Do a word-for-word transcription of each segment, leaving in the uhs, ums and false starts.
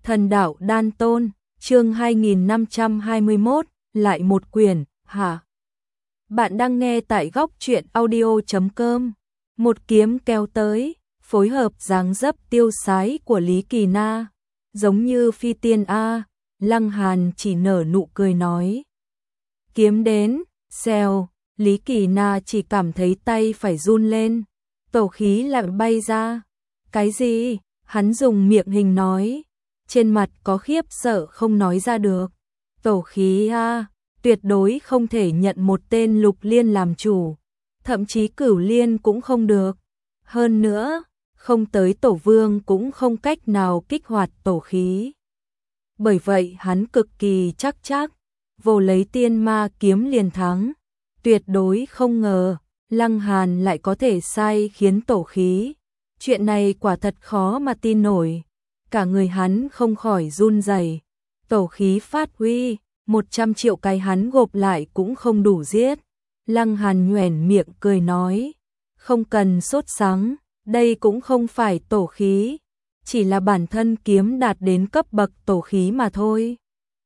Thần đạo đan tôn, chương hai nghìn năm trăm hai mươi mốt, lại một quyển, hả? Bạn đang nghe tại góc truyện audio chấm com. Một kiếm kéo tới, phối hợp dáng dấp tiêu sái của Lý Kỳ Na, giống như phi tiên a. Lăng Hàn chỉ nở nụ cười nói: "Kiếm đến." Xèo, Lý Kỳ Na chỉ cảm thấy tay phải run lên, tổ khí lại bay ra. "Cái gì?" Hắn dùng miệng hình nói, trên mặt có khiếp sợ không nói ra được. "Tổ khí a, tuyệt đối không thể nhận một tên lục liên làm chủ, thậm chí cửu liên cũng không được. Hơn nữa, không tới tổ vương cũng không cách nào kích hoạt tổ khí." Bởi vậy hắn cực kỳ chắc chắc, vồ lấy tiên ma kiếm liền thắng. Tuyệt đối không ngờ, Lăng Hàn lại có thể sai khiến tổ khí. Chuyện này quả thật khó mà tin nổi. Cả người hắn không khỏi run rẩy. Tổ khí phát huy, một trăm triệu cái hắn gộp lại cũng không đủ giết. Lăng Hàn nhoẻn miệng cười nói: "Không cần sốt sắng, đây cũng không phải tổ khí, chỉ là bản thân kiếm đạt đến cấp bậc tổ khí mà thôi.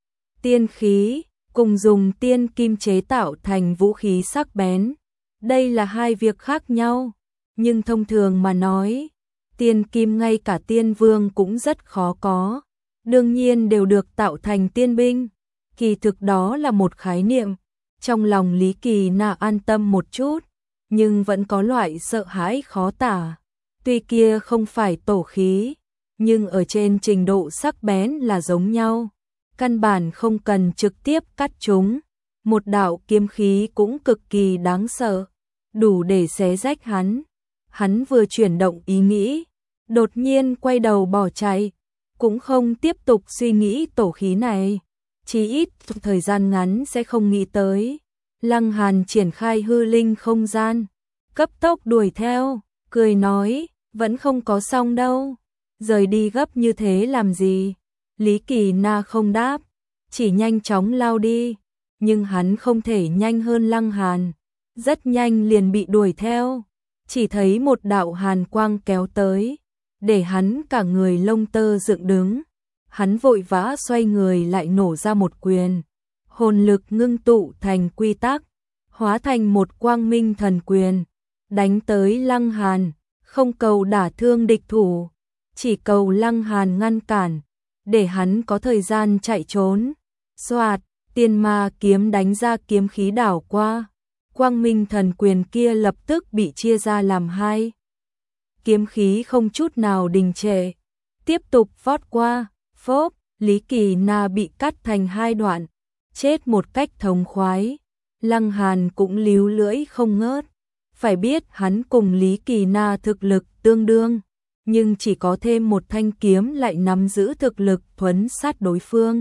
Tiên khí, cùng dùng tiên kim chế tạo thành vũ khí sắc bén, đây là hai việc khác nhau. Nhưng thông thường mà nói, tiên kim ngay cả tiên vương cũng rất khó có, đương nhiên đều được tạo thành tiên binh. Kỳ thực đó là một khái niệm." Trong lòng Lý Kỳ Na an tâm một chút, nhưng vẫn có loại sợ hãi khó tả. Tuy kia không phải tổ khí, nhưng ở trên trình độ sắc bén là giống nhau. Căn bản không cần trực tiếp cắt chúng, một đạo kiếm khí cũng cực kỳ đáng sợ, đủ để xé rách hắn. Hắn vừa chuyển động ý nghĩ, đột nhiên quay đầu bỏ chạy, cũng không tiếp tục suy nghĩ tổ khí này. Chỉ ít thời gian ngắn sẽ không nghĩ tới. Lăng Hàn triển khai hư linh không gian, cấp tốc đuổi theo, cười nói: "Vẫn không có xong đâu, rời đi gấp như thế làm gì?" Lý Kỳ Na không đáp, chỉ nhanh chóng lao đi, nhưng hắn không thể nhanh hơn Lăng Hàn, rất nhanh liền bị đuổi theo. Chỉ thấy một đạo hàn quang kéo tới, để hắn cả người lông tơ dựng đứng. Hắn vội vã xoay người lại nổ ra một quyền, hồn lực ngưng tụ thành quy tắc, hóa thành một quang minh thần quyền, đánh tới Lăng Hàn, không cầu đả thương địch thủ, chỉ cầu Lăng Hàn ngăn cản, để hắn có thời gian chạy trốn. Xoạt, tiên ma kiếm đánh ra kiếm khí đảo qua, quang minh thần quyền kia lập tức bị chia ra làm hai. Kiếm khí không chút nào đình trệ, tiếp tục vót qua. Phốp, Lý Kỳ Na bị cắt thành hai đoạn, chết một cách thống khoái. Lăng Hàn cũng líu lưỡi không ngớt. Phải biết hắn cùng Lý Kỳ Na thực lực tương đương, nhưng chỉ có thêm một thanh kiếm lại nắm giữ thực lực thuấn sát đối phương.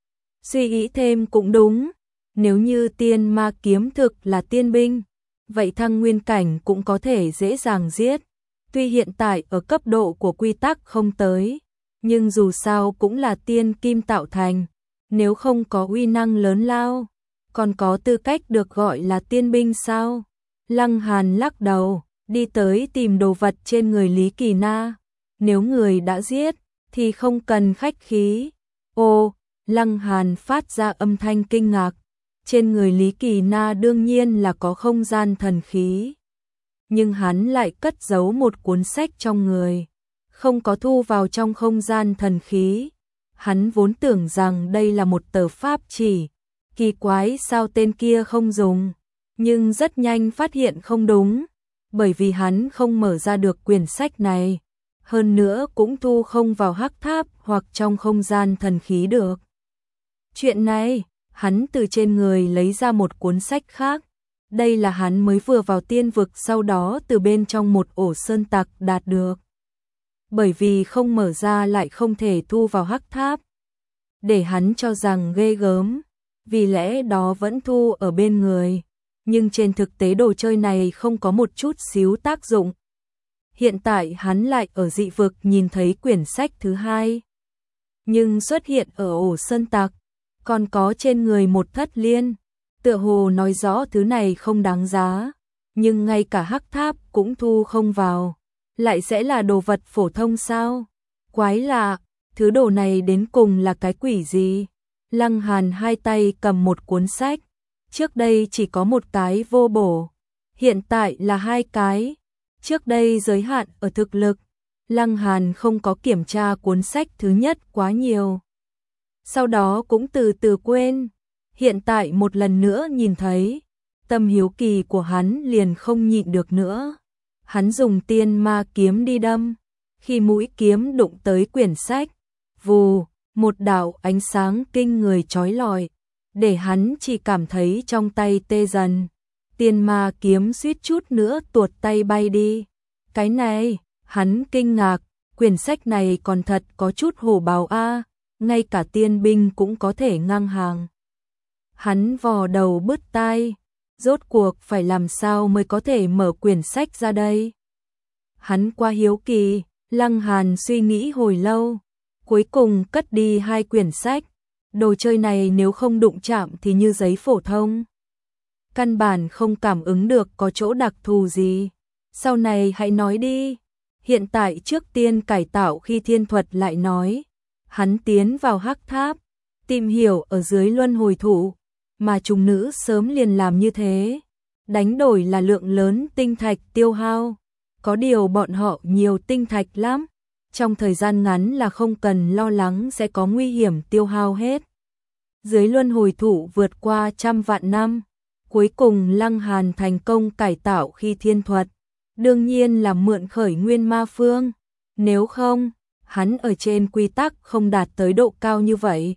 Suy nghĩ thêm cũng đúng, nếu như tiên ma kiếm thực là tiên binh, vậy thăng nguyên cảnh cũng có thể dễ dàng giết. Tuy hiện tại ở cấp độ của quy tắc không tới, nhưng dù sao cũng là tiên kim tạo thành, nếu không có uy năng lớn lao, còn có tư cách được gọi là tiên binh sao? Lăng Hàn lắc đầu, đi tới tìm đồ vật trên người Lý Kỳ Na. Nếu người đã giết, thì không cần khách khí. Ô, Lăng Hàn phát ra âm thanh kinh ngạc. Trên người Lý Kỳ Na đương nhiên là có không gian thần khí, nhưng hắn lại cất giấu một cuốn sách trong người, không có thu vào trong không gian thần khí. Hắn vốn tưởng rằng đây là một tờ pháp chỉ, kỳ quái sao tên kia không dùng, nhưng rất nhanh phát hiện không đúng, bởi vì hắn không mở ra được quyển sách này, hơn nữa cũng thu không vào hắc tháp hoặc trong không gian thần khí được. Chuyện này, hắn từ trên người lấy ra một cuốn sách khác. Đây là hắn mới vừa vào tiên vực sau đó từ bên trong một ổ sơn tặc đạt được. Bởi vì không mở ra lại không thể thu vào hắc tháp, để hắn cho rằng ghê gớm, vì lẽ đó vẫn thu ở bên người. Nhưng trên thực tế đồ chơi này không có một chút xíu tác dụng. Hiện tại hắn lại ở dị vực nhìn thấy quyển sách thứ hai, nhưng xuất hiện ở ổ sơn tặc, còn có trên người một thất liên, tựa hồ nói rõ thứ này không đáng giá, nhưng ngay cả hắc tháp cũng thu không vào, lại sẽ là đồ vật phổ thông sao? Quái lạ, Thứ đồ này đến cùng là cái quỷ gì? Lăng Hàn hai tay cầm một cuốn sách, trước đây chỉ có một cái vô bổ, hiện tại là hai cái. Trước đây giới hạn ở thực lực, Lăng Hàn không có kiểm tra cuốn sách thứ nhất quá nhiều. Sau đó cũng từ từ quên, hiện tại một lần nữa nhìn thấy, tâm hiếu kỳ của hắn liền không nhịn được nữa. Hắn dùng tiên ma kiếm đi đâm, khi mũi kiếm đụng tới quyển sách, vù, một đạo ánh sáng kinh người chói lọi, để hắn chỉ cảm thấy trong tay tê dần. Tiên ma kiếm suýt chút nữa tuột tay bay đi. Cái này, hắn kinh ngạc, quyển sách này còn thật có chút hổ báo a, ngay cả tiên binh cũng có thể ngang hàng. Hắn vò đầu bứt tai, rốt cuộc phải làm sao mới có thể mở quyển sách ra đây? Hắn quá hiếu kỳ, Lăng Hàn suy nghĩ hồi lâu, cuối cùng cất đi hai quyển sách. Đồ chơi này nếu không đụng chạm thì như giấy phổ thông, căn bản không cảm ứng được có chỗ đặc thù gì. Sau này hãy nói đi. Hiện tại trước tiên cải tạo khi thiên thuật lại nói. Hắn tiến vào hắc tháp, tìm hiểu ở dưới luân hồi thủ, mà trùng nữ sớm liền làm như thế. Đánh đổi là lượng lớn tinh thạch tiêu hao. Có điều bọn họ nhiều tinh thạch lắm. Trong thời gian ngắn là không cần lo lắng sẽ có nguy hiểm tiêu hao hết. Dưới luân hồi thủ vượt qua trăm vạn năm, cuối cùng Lăng Hàn thành công cải tạo khi thiên thuật. Đương nhiên là mượn khởi nguyên ma phương, nếu không, hắn ở trên quy tắc không đạt tới độ cao như vậy.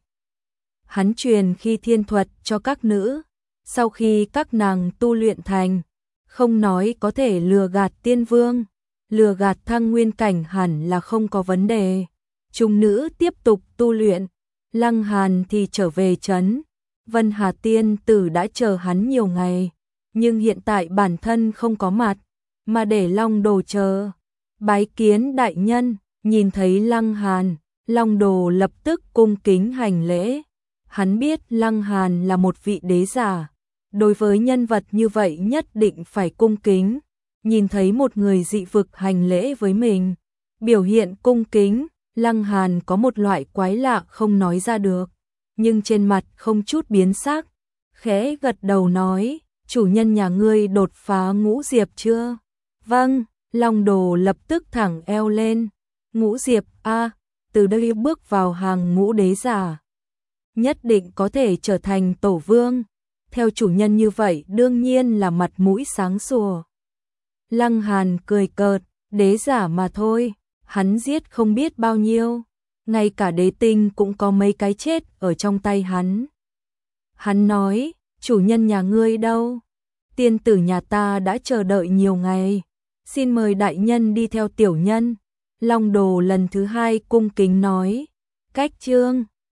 Hắn truyền khi thiên thuật cho các nữ, sau khi các nàng tu luyện thành, không nói có thể lừa gạt tiên vương, lừa gạt thăng nguyên cảnh hẳn là không có vấn đề. Chúng nữ tiếp tục tu luyện, Lăng Hàn thì trở về trấn. Vân Hà tiên tử đã chờ hắn nhiều ngày, nhưng hiện tại bản thân không có mặt, mà để Long Đồ chờ. Bái kiến đại nhân, nhìn thấy Lăng Hàn, Long Đồ lập tức cung kính hành lễ. Hắn biết Lăng Hàn là một vị đế giả, đối với nhân vật như vậy nhất định phải cung kính. Nhìn thấy một người dị vực hành lễ với mình, biểu hiện cung kính, Lăng Hàn có một loại quái lạ không nói ra được, nhưng trên mặt không chút biến sắc, khẽ gật đầu nói, chủ nhân nhà ngươi đột phá ngũ diệp chưa? Vâng, Long Đồ lập tức thẳng eo lên, ngũ diệp a, từ đây bước vào hàng ngũ đế giả, nhất định có thể trở thành tổ vương, theo chủ nhân như vậy đương nhiên là mặt mũi sáng sủa. Lăng Hàn cười cợt, đế giả mà thôi, hắn giết không biết bao nhiêu, ngay cả đế tinh cũng có mấy cái chết ở trong tay hắn. Hắn nói, chủ nhân nhà ngươi đâu? Tiên tử nhà ta đã chờ đợi nhiều ngày, xin mời đại nhân đi theo tiểu nhân. Long Đồ lần thứ hai cung kính nói, cách trương,